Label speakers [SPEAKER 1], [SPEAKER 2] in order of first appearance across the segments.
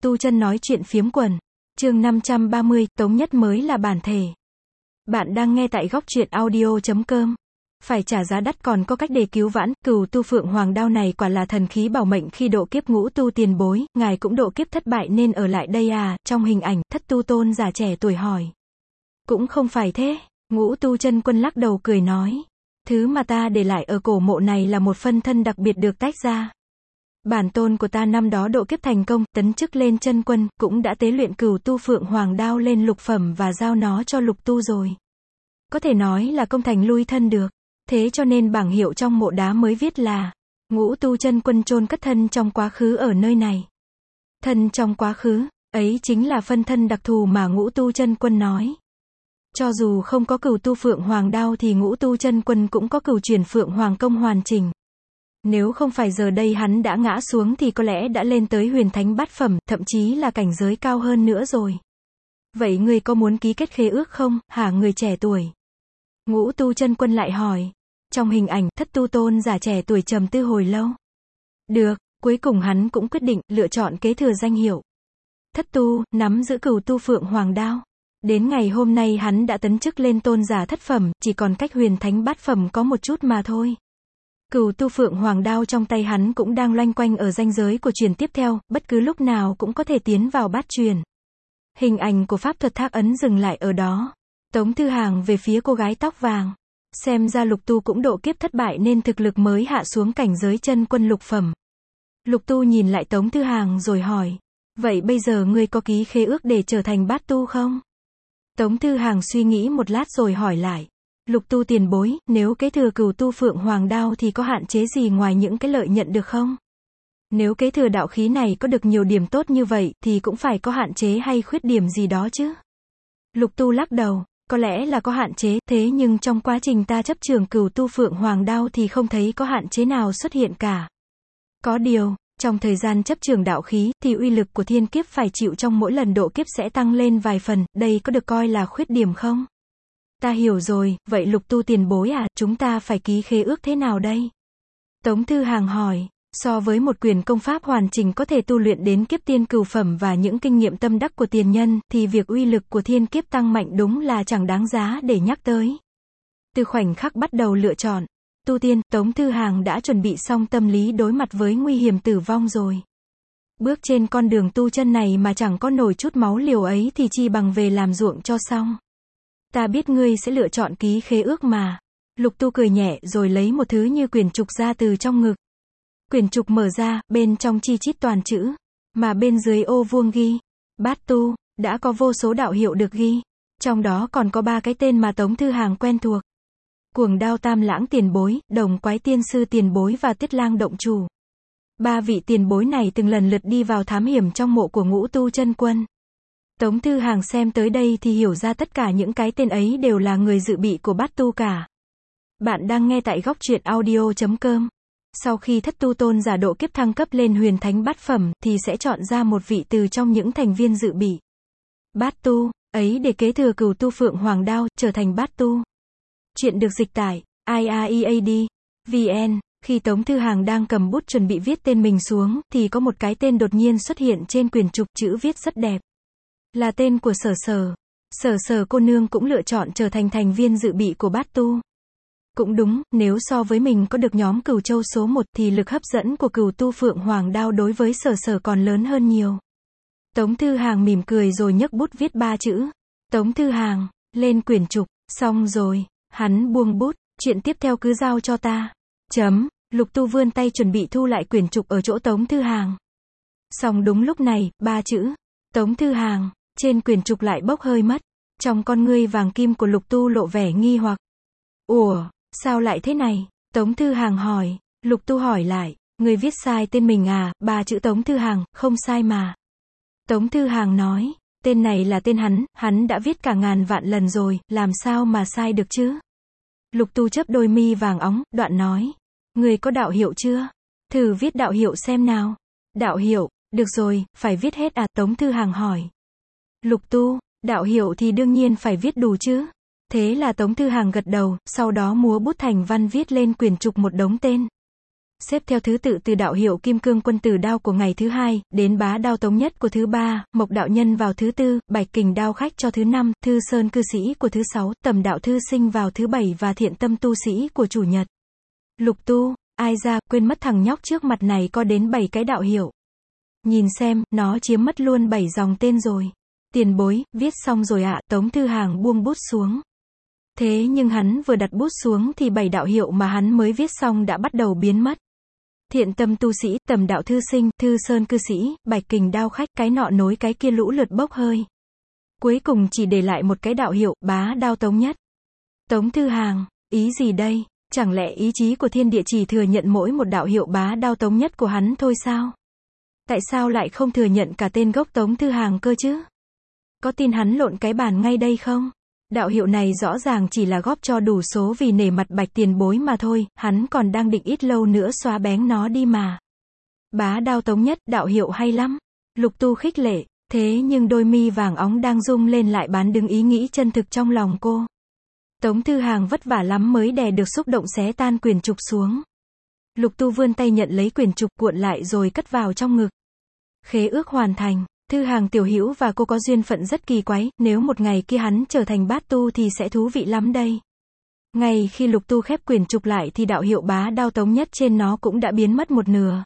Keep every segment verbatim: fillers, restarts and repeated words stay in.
[SPEAKER 1] Tu Chân nói chuyện phiếm quần. Chương năm trăm ba mươi, Tống Nhất mới là bản thể. Bạn đang nghe tại góc truyện audio chấm com. Phải trả giá đắt còn có cách để cứu vãn, cửu tu phượng hoàng đao này quả là thần khí bảo mệnh khi độ kiếp ngũ tu tiền bối, ngài cũng độ kiếp thất bại nên ở lại đây à, trong hình ảnh, thất tu tôn giả trẻ tuổi hỏi. Cũng không phải thế, Ngũ Tu Chân Quân lắc đầu cười nói. Thứ mà ta để lại ở cổ mộ này là một phân thân đặc biệt được tách ra. Bản tôn của ta năm đó độ kiếp thành công, tấn chức lên chân quân, cũng đã tế luyện cửu tu phượng hoàng đao lên lục phẩm và giao nó cho lục tu rồi. Có thể nói là công thành lui thân được. Thế cho nên bảng hiệu trong mộ đá mới viết là Ngũ Tu Chân Quân chôn cất thân trong quá khứ ở nơi này. Thân trong quá khứ, ấy chính là phân thân đặc thù mà Ngũ Tu Chân Quân nói. Cho dù không có cửu tu phượng hoàng đao thì Ngũ Tu Chân Quân cũng có cửu chuyển phượng hoàng công hoàn chỉnh. Nếu không phải giờ đây hắn đã ngã xuống thì có lẽ đã lên tới huyền thánh bát phẩm, thậm chí là cảnh giới cao hơn nữa rồi. Vậy ngươi có muốn ký kết khế ước không, hả người trẻ tuổi? Ngũ Tu Chân Quân lại hỏi. Trong hình ảnh, thất tu tôn giả trẻ tuổi trầm tư hồi lâu. Được, cuối cùng hắn cũng quyết định, lựa chọn kế thừa danh hiệu. Thất tu, nắm giữ cửu tu phượng hoàng đao. Đến ngày hôm nay hắn đã tấn chức lên tôn giả thất phẩm, chỉ còn cách huyền thánh bát phẩm có một chút mà thôi. Cửu tu phượng hoàng đao trong tay hắn cũng đang loanh quanh ở ranh giới của truyền tiếp theo, bất cứ lúc nào cũng có thể tiến vào bát truyền. Hình ảnh của pháp thuật thác ấn dừng lại ở đó. Tống Thư Hàng về phía cô gái tóc vàng. Xem ra lục tu cũng độ kiếp thất bại nên thực lực mới hạ xuống cảnh giới chân quân lục phẩm. Lục tu nhìn lại Tống Thư Hàng rồi hỏi. Vậy bây giờ ngươi có ký khế ước để trở thành bát tu không? Tống Thư Hàng suy nghĩ một lát rồi hỏi lại. Lục tu tiền bối, nếu kế thừa cửu tu phượng hoàng đao thì có hạn chế gì ngoài những cái lợi nhận được không? Nếu kế thừa đạo khí này có được nhiều điểm tốt như vậy, thì cũng phải có hạn chế hay khuyết điểm gì đó chứ? Lục tu lắc đầu, có lẽ là có hạn chế, thế nhưng trong quá trình ta chấp trường cửu tu phượng hoàng đao thì không thấy có hạn chế nào xuất hiện cả. Có điều, trong thời gian chấp trường đạo khí, thì uy lực của thiên kiếp phải chịu trong mỗi lần độ kiếp sẽ tăng lên vài phần, đây có được coi là khuyết điểm không? Ta hiểu rồi, vậy lục tu tiền bối à, chúng ta phải ký khế ước thế nào đây? Tống Thư Hàng hỏi, so với một quyền công pháp hoàn chỉnh có thể tu luyện đến kiếp tiên cửu phẩm và những kinh nghiệm tâm đắc của tiền nhân, thì việc uy lực của thiên kiếp tăng mạnh đúng là chẳng đáng giá để nhắc tới. Từ khoảnh khắc bắt đầu lựa chọn tu tiên, Tống Thư Hàng đã chuẩn bị xong tâm lý đối mặt với nguy hiểm tử vong rồi. Bước trên con đường tu chân này mà chẳng có nổi chút máu liều ấy thì chi bằng về làm ruộng cho xong. Ta biết ngươi sẽ lựa chọn ký khế ước mà. Lục tu cười nhẹ rồi lấy một thứ như quyển trục ra từ trong ngực. Quyển trục mở ra, bên trong chi chít toàn chữ, mà bên dưới ô vuông ghi, bát tu, đã có vô số đạo hiệu được ghi. Trong đó còn có ba cái tên mà Tống Thư Hàng quen thuộc. Cuồng Đao Tam Lãng tiền bối, Đồng Quái Tiên Sư tiền bối và Tiết Lang động chủ. Ba vị tiền bối này từng lần lượt đi vào thám hiểm trong mộ của Ngũ Tu Chân Quân. Tống Thư Hàng xem tới đây thì hiểu ra tất cả những cái tên ấy đều là người dự bị của bát tu cả. Bạn đang nghe tại góc truyện audio chấm com. Sau khi thất tu tôn giả độ kiếp thăng cấp lên huyền thánh bát phẩm, thì sẽ chọn ra một vị từ trong những thành viên dự bị. Bát tu, ấy để kế thừa cửu tu phượng hoàng đao, trở thành bát tu. Chuyện được dịch tải, i a e a d, vn. Khi Tống Thư Hàng đang cầm bút chuẩn bị viết tên mình xuống, thì có một cái tên đột nhiên xuất hiện trên quyển trục, chữ viết rất đẹp. Là tên của Sở Sở. Sở Sở cô nương cũng lựa chọn trở thành thành viên dự bị của bát tu. Cũng đúng, nếu so với mình có được nhóm Cửu Châu số một thì lực hấp dẫn của cửu tu phượng hoàng đao đối với Sở Sở còn lớn hơn nhiều. Tống Thư Hàng mỉm cười rồi nhấc bút viết ba chữ. Tống Thư Hàng, lên quyển trục, xong rồi, hắn buông bút, chuyện tiếp theo cứ giao cho ta. Chấm, Lục tu vươn tay chuẩn bị thu lại quyển trục ở chỗ Tống Thư Hàng. Xong đúng lúc này, ba chữ, Tống Thư Hàng, trên quyển trục lại bốc hơi mất. Trong con ngươi vàng kim của Lục tu lộ vẻ nghi hoặc. Ủa, sao lại thế này? Tống Thư Hàng hỏi. Lục tu hỏi lại, ngươi viết sai tên mình à? Ba chữ Tống Thư Hàng, không sai mà. Tống Thư Hàng nói, tên này là tên hắn, hắn đã viết cả ngàn vạn lần rồi, làm sao mà sai được chứ? Lục tu chớp đôi mi vàng óng, đoạn nói, ngươi có đạo hiệu chưa? Thử viết đạo hiệu xem nào. Đạo hiệu, được rồi, phải viết hết à? Tống Thư Hàng hỏi. Lục tu, đạo hiệu thì đương nhiên phải viết đủ chứ. Thế là Tống Thư Hàng gật đầu, sau đó múa bút thành văn viết lên quyển trục một đống tên. Xếp theo thứ tự từ đạo hiệu Kim Cương Quân Tử Đao của ngày thứ hai, đến Bá Đao Tống Nhất của thứ ba, Mộc Đạo Nhân vào thứ tư, Bạch Kình Đao Khách cho thứ năm, Thư Sơn Cư Sĩ của thứ sáu, Tầm Đạo Thư Sinh vào thứ bảy và Thiện Tâm Tu Sĩ của chủ nhật. Lục Tu, ai ra, quên mất thằng nhóc trước mặt này có đến bảy cái đạo hiệu. Nhìn xem, nó chiếm mất luôn bảy dòng tên rồi. Tiền bối, viết xong rồi ạ, Tống Thư Hàng buông bút xuống. Thế nhưng hắn vừa đặt bút xuống thì bảy đạo hiệu mà hắn mới viết xong đã bắt đầu biến mất. Thiện Tâm Tu Sĩ, Tầm Đạo Thư Sinh, Thư Sơn Cư Sĩ, Bạch Kình Đao Khách, cái nọ nối cái kia lũ lượt bốc hơi. Cuối cùng chỉ để lại một cái đạo hiệu, Bá Đao Tống Nhất. Tống Thư Hàng, ý gì đây? Chẳng lẽ ý chí của thiên địa chỉ thừa nhận mỗi một đạo hiệu Bá Đao Tống Nhất của hắn thôi sao? Tại sao lại không thừa nhận cả tên gốc Tống Thư Hàng cơ chứ? Có tin hắn lộn cái bàn ngay đây không? Đạo hiệu này rõ ràng chỉ là góp cho đủ số vì nể mặt Bạch tiền bối mà thôi, hắn còn đang định ít lâu nữa xóa bén nó đi mà. Bá Đao Tống Nhất, đạo hiệu hay lắm. Lục Tu khích lệ, thế nhưng đôi mi vàng óng đang rung lên lại bán đứng ý nghĩ chân thực trong lòng cô. Tống Thư Hàng vất vả lắm mới đè được xúc động xé tan quyển trục xuống. Lục Tu vươn tay nhận lấy quyển trục cuộn lại rồi cất vào trong ngực. Khế ước hoàn thành. Thư Hàng tiểu hữu và cô có duyên phận rất kỳ quái, nếu một ngày kia hắn trở thành bát tu thì sẽ thú vị lắm đây. Ngay khi Lục Tu khép quyển trục lại thì đạo hiệu Bá Đao Tống Nhất trên nó cũng đã biến mất một nửa.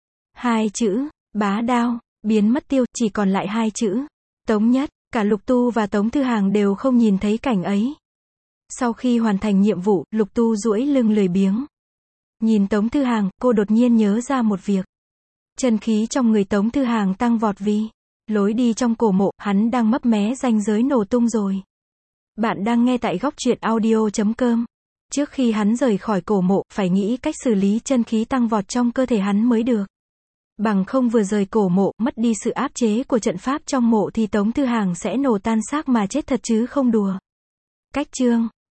[SPEAKER 1] Hai chữ, Bá Đao, biến mất tiêu, chỉ còn lại hai chữ, Tống Nhất. Cả Lục Tu và Tống Thư Hàng đều không nhìn thấy cảnh ấy. Sau khi hoàn thành nhiệm vụ, Lục Tu duỗi lưng lười biếng. Nhìn Tống Thư Hàng, cô đột nhiên nhớ ra một việc. Chân khí trong người Tống Thư Hàng tăng vọt vì lối đi trong cổ mộ, hắn đang mấp mé ranh giới nổ tung rồi. Bạn đang nghe tại góc truyện audio chấm com. Trước khi hắn rời khỏi cổ mộ, phải nghĩ cách xử lý chân khí tăng vọt trong cơ thể hắn mới được. Bằng không vừa rời cổ mộ, mất đi sự áp chế của trận pháp trong mộ thì Tống Thư Hàng sẽ nổ tan xác mà chết thật chứ không đùa. Cách chương